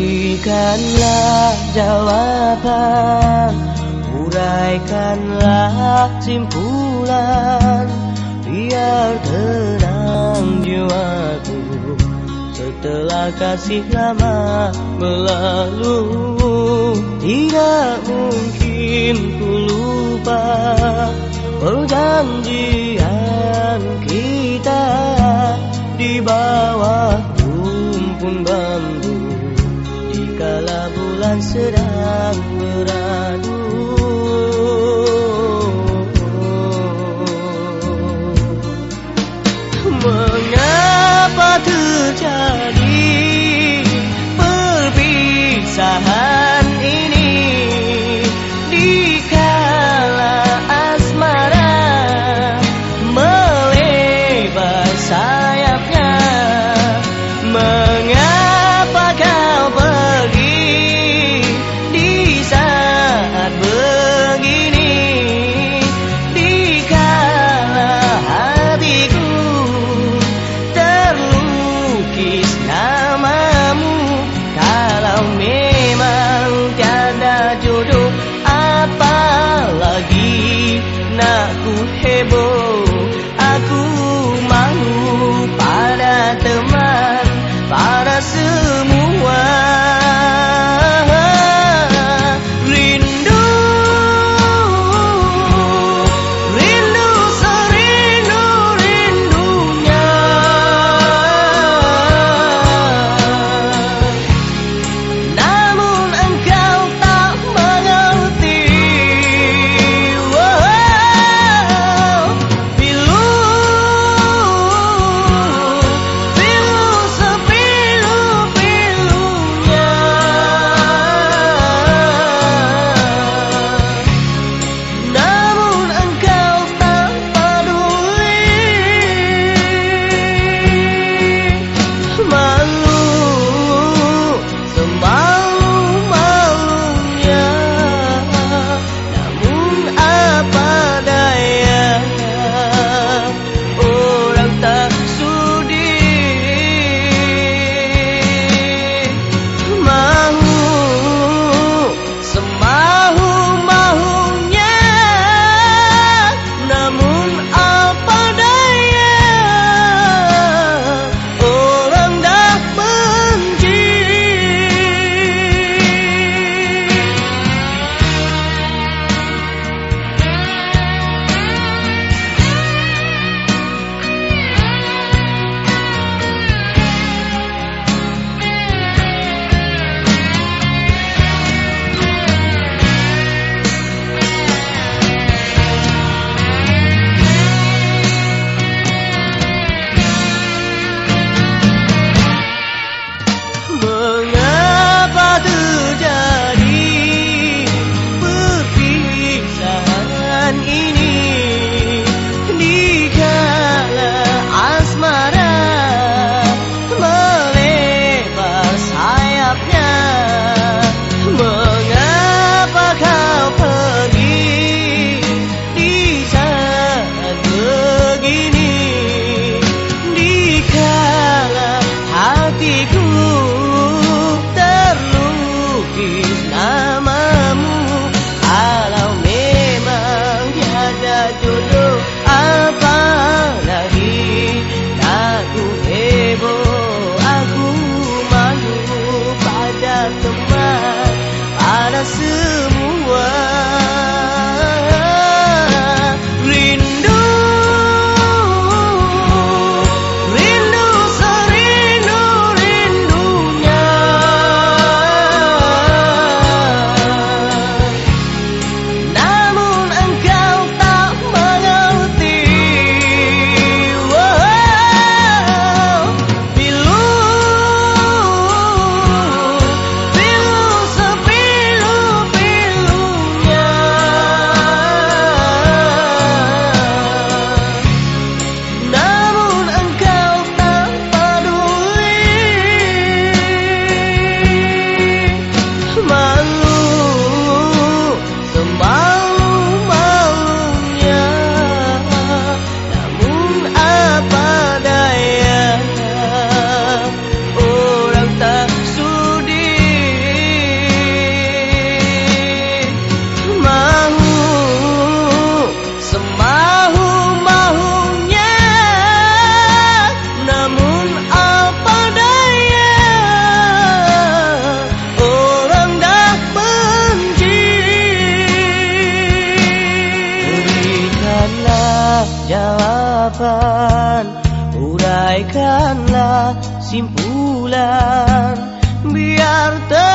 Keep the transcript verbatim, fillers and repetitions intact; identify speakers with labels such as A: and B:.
A: Berikanlah jawaban, uraikanlah simpulan, biar tenang jiwaku setelah kasih lama berlalu. Tidak mungkin ku lupa perjanjian kita di bawah rumpun bambu, dikala bulan sedang beradu. Mengapa terjadi perpisahan ini, dikala asmara melebar sayapnya? Mengapa kau pergi di saat begini, dikala hatiku terlukis namamu? Kalau memang tiada jodoh, apalagi nak ku heboh. Aku malu pada teman, pada semua. Rindu, rindu serindu-rindunya, namun engkau tak mengerti. Wow, pilu, pilu sepilu-pilunya, namun engkau tak peduli. Malu, semalu-malunya, namun apa daya, orang tak sudi. Mahu, semahu-mahunya, namun apa daya, orang dah benci. Mengapa terjadi perpisahan ini, dikala asmara melebar sayapnya? Mengapa kau pergi di saat begini, dikala hatiku terlukis namamu? Kalau memang tiada jodoh, apalagi nak ku heboh. Aku malu pada teman, pada semua. Rindu, rindu serindu-rindunya, namun engkau tak mengerti. Wow, pilu, pilu sepilu-pilunya, jawaban, uraikanlah simpulan, biar ter